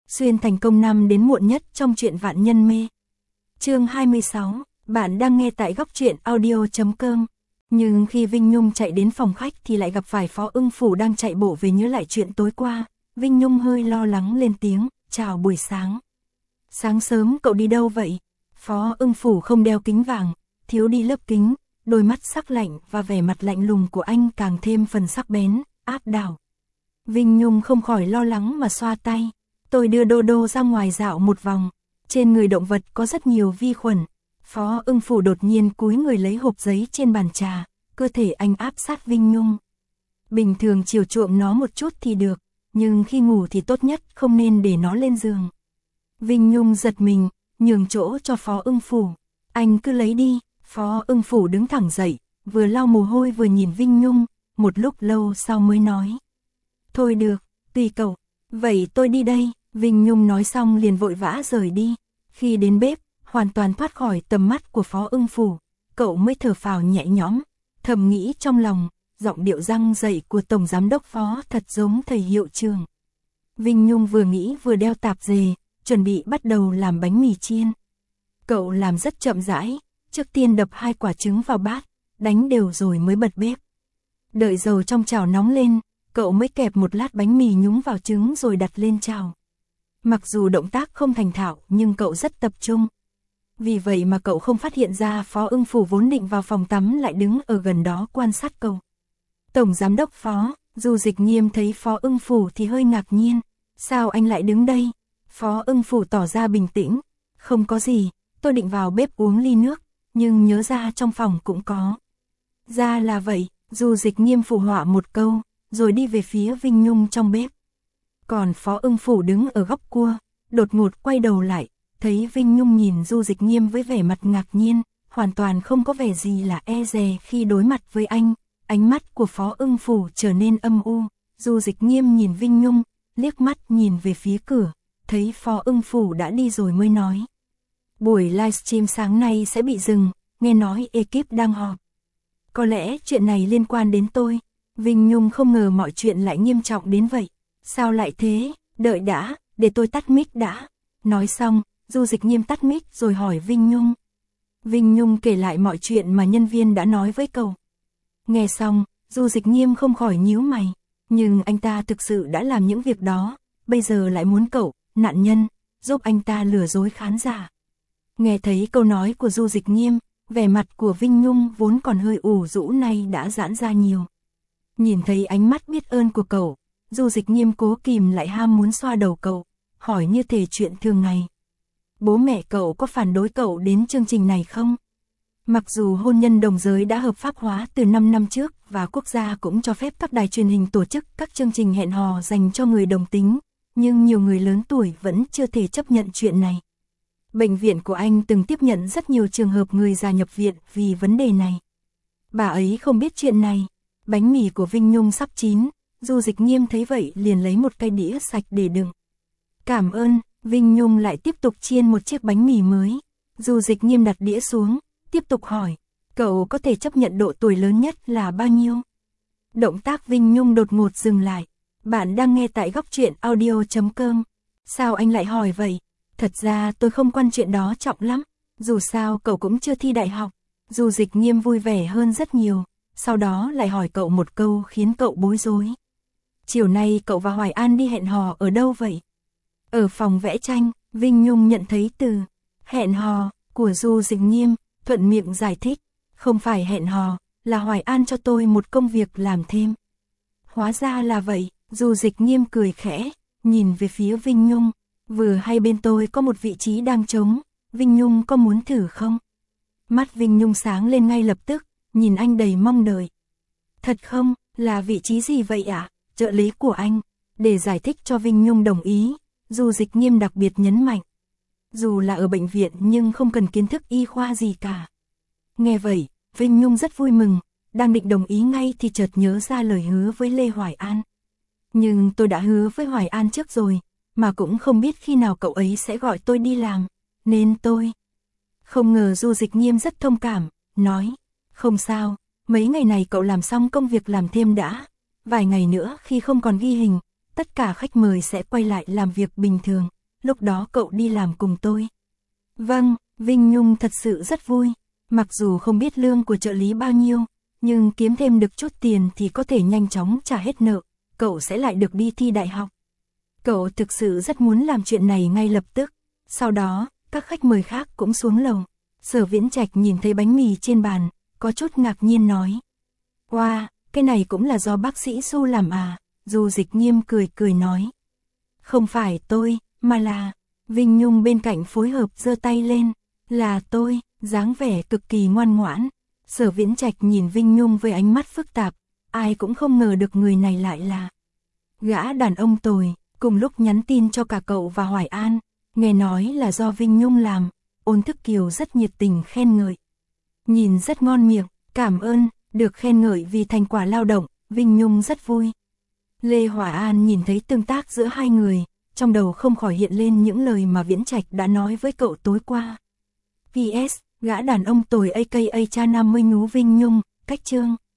xuyên thành công năm đến muộn nhất trong truyện Vạn Nhân Mê. Chương 26, bạn đang nghe tại góc truyện audio.com. Nhưng khi Vinh Nhung chạy đến phòng khách thì lại gặp phải Phó Ưng Phủ đang chạy bộ về nhớ lại chuyện tối qua. Vinh Nhung hơi lo lắng lên tiếng, chào buổi sáng. Sáng sớm cậu đi đâu vậy? Phó Ưng Phủ không đeo kính vàng, thiếu đi lớp kính, đôi mắt sắc lạnh và vẻ mặt lạnh lùng của anh càng thêm phần sắc bén, áp đảo. Vinh Nhung không khỏi lo lắng mà xoa tay. Tôi đưa Đô Đô ra ngoài dạo một vòng. Trên người động vật có rất nhiều vi khuẩn. Phó Ưng Phủ đột nhiên cúi người lấy hộp giấy trên bàn trà, cơ thể anh áp sát Vinh Nhung. Bình thường chiều chuộng nó một chút thì được, nhưng khi ngủ thì tốt nhất không nên để nó lên giường. Vinh Nhung giật mình, nhường chỗ cho Phó Ưng Phủ. Anh cứ lấy đi. Phó Ưng Phủ đứng thẳng dậy, vừa lau mồ hôi vừa nhìn Vinh Nhung, một lúc lâu sau mới nói. Thôi được, tùy cậu, vậy tôi đi đây. Vinh Nhung nói xong liền vội vã rời đi. Khi đến bếp, hoàn toàn thoát khỏi tầm mắt của Phó Ưng Phủ, cậu mới thở phào nhẹ nhõm, thầm nghĩ trong lòng, giọng điệu răng dậy của Tổng Giám đốc Phó thật giống thầy hiệu trưởng. Vinh Nhung vừa nghĩ vừa đeo tạp dề, chuẩn bị bắt đầu làm bánh mì chiên. Cậu làm rất chậm rãi, trước tiên đập 2 quả trứng vào bát, đánh đều rồi mới bật bếp. Đợi dầu trong chảo nóng lên, cậu mới kẹp một lát bánh mì nhúng vào trứng rồi đặt lên chảo. Mặc dù động tác không thành thạo nhưng cậu rất tập trung. Vì vậy mà cậu không phát hiện ra Phó Ưng Phủ vốn định vào phòng tắm lại đứng ở gần đó quan sát cậu. Tổng Giám đốc Phó, Du Dịch Nghiêm thấy Phó Ưng Phủ thì hơi ngạc nhiên. Sao anh lại đứng đây? Phó Ưng Phủ tỏ ra bình tĩnh. Không có gì, tôi định vào bếp uống ly nước, nhưng nhớ ra trong phòng cũng có. Ra là vậy, Du Dịch Nghiêm phụ họa một câu, rồi đi về phía Vinh Nhung trong bếp. Còn Phó Ưng Phủ đứng ở góc cua, đột ngột quay đầu lại, thấy Vinh Nhung nhìn Du Dịch Nghiêm với vẻ mặt ngạc nhiên, hoàn toàn không có vẻ gì là e dè khi đối mặt với anh. Ánh mắt của Phó Ưng Phủ trở nên âm u. Du Dịch Nghiêm nhìn Vinh Nhung, liếc mắt nhìn về phía cửa, thấy Phó Ưng Phủ đã đi rồi mới nói. Buổi livestream sáng nay sẽ bị dừng, nghe nói ekip đang họp. Có lẽ chuyện này liên quan đến tôi. Vinh Nhung không ngờ mọi chuyện lại nghiêm trọng đến vậy. Sao lại thế? Đợi đã, để tôi tắt mic đã. Nói xong, Du Dịch Nghiêm tắt mic rồi hỏi Vinh Nhung. Vinh Nhung kể lại mọi chuyện mà nhân viên đã nói với cậu. Nghe xong, Du Dịch Nghiêm không khỏi nhíu mày. Nhưng anh ta thực sự đã làm những việc đó, bây giờ lại muốn cậu, nạn nhân, giúp anh ta lừa dối khán giả. Nghe thấy câu nói của Du Dịch Nghiêm, vẻ mặt của Vinh Nhung vốn còn hơi ủ rũ nay đã giãn ra nhiều. Nhìn thấy ánh mắt biết ơn của cậu, Du Dịch Nghiêm cố kìm lại ham muốn xoa đầu cậu, hỏi như thể chuyện thường ngày. Bố mẹ cậu có phản đối cậu đến chương trình này không? Mặc dù hôn nhân đồng giới đã hợp pháp hóa từ 5 năm trước và quốc gia cũng cho phép các đài truyền hình tổ chức các chương trình hẹn hò dành cho người đồng tính, nhưng nhiều người lớn tuổi vẫn chưa thể chấp nhận chuyện này. Bệnh viện của anh từng tiếp nhận rất nhiều trường hợp người già nhập viện vì vấn đề này. Bà ấy không biết chuyện này. Bánh mì của Vinh Nhung sắp chín, Du Dịch Nghiêm thấy vậy liền lấy một cái đĩa sạch để đựng. Cảm ơn. Vinh Nhung lại tiếp tục chiên một chiếc bánh mì mới. Du Dịch Nghiêm đặt đĩa xuống, tiếp tục hỏi, cậu có thể chấp nhận độ tuổi lớn nhất là bao nhiêu? Động tác Vinh Nhung đột ngột dừng lại. Bạn đang nghe tại góc truyện audio.com. Sao anh lại hỏi vậy? Thật ra tôi không quan chuyện đó trọng lắm, dù sao cậu cũng chưa thi đại học. Du Dịch Nghiêm vui vẻ hơn rất nhiều, sau đó lại hỏi cậu một câu khiến cậu bối rối. Chiều nay cậu và Hoài An đi hẹn hò ở đâu vậy? Ở phòng vẽ tranh. Vinh Nhung nhận thấy từ hẹn hò của Du Dịch Nghiêm, thuận miệng giải thích. Không phải hẹn hò, là Hoài An cho tôi một công việc làm thêm. Hóa ra là vậy. Du Dịch Nghiêm cười khẽ, nhìn về phía Vinh Nhung. Vừa hay bên tôi có một vị trí đang trống, Vinh Nhung có muốn thử không? Mắt Vinh Nhung sáng lên ngay lập tức, nhìn anh đầy mong đợi. Thật không? Là vị trí gì vậy ạ? Trợ lý của anh. Để giải thích cho Vinh Nhung đồng ý, Du Dịch Nghiêm đặc biệt nhấn mạnh. Dù là ở bệnh viện nhưng không cần kiến thức y khoa gì cả. Nghe vậy, Vinh Nhung rất vui mừng, đang định đồng ý ngay thì chợt nhớ ra lời hứa với Lê Hoài An. Nhưng tôi đã hứa với Hoài An trước rồi, mà cũng không biết khi nào cậu ấy sẽ gọi tôi đi làm, nên tôi... Không ngờ Du Dịch Nghiêm rất thông cảm, nói, không sao, mấy ngày này cậu làm xong công việc làm thêm đã, vài ngày nữa khi không còn ghi hình, tất cả khách mời sẽ quay lại làm việc bình thường, lúc đó cậu đi làm cùng tôi. Vâng, Vinh Nhung thật sự rất vui. Mặc dù không biết lương của trợ lý bao nhiêu, nhưng kiếm thêm được chút tiền thì có thể nhanh chóng trả hết nợ, cậu sẽ lại được đi thi đại học. Cậu thực sự rất muốn làm chuyện này ngay lập tức. Sau đó, các khách mời khác cũng xuống lầu. Sở Viễn Trạch nhìn thấy bánh mì trên bàn, có chút ngạc nhiên nói. Wow, cái này cũng là do bác sĩ Su làm à? Du Dịch Nghiêm cười cười nói. Không phải tôi, mà là... Vinh Nhung bên cạnh phối hợp giơ tay lên. Là tôi, dáng vẻ cực kỳ ngoan ngoãn. Sở Viễn Trạch nhìn Vinh Nhung với ánh mắt phức tạp. Ai cũng không ngờ được người này lại là gã đàn ông tồi. Cùng lúc nhắn tin cho cả cậu và Hoài An. Nghe nói là do Vinh Nhung làm. Ôn Thức Kiều rất nhiệt tình khen ngợi. Nhìn rất ngon miệng, cảm ơn, được khen ngợi vì thành quả lao động, Vinh Nhung rất vui. Lê Hoài An nhìn thấy tương tác giữa hai người, trong đầu không khỏi hiện lên những lời mà Viễn Trạch đã nói với cậu tối qua. PS, gã đàn ông tồi aka cha 50 nhú Vinh Nhung, cách chương.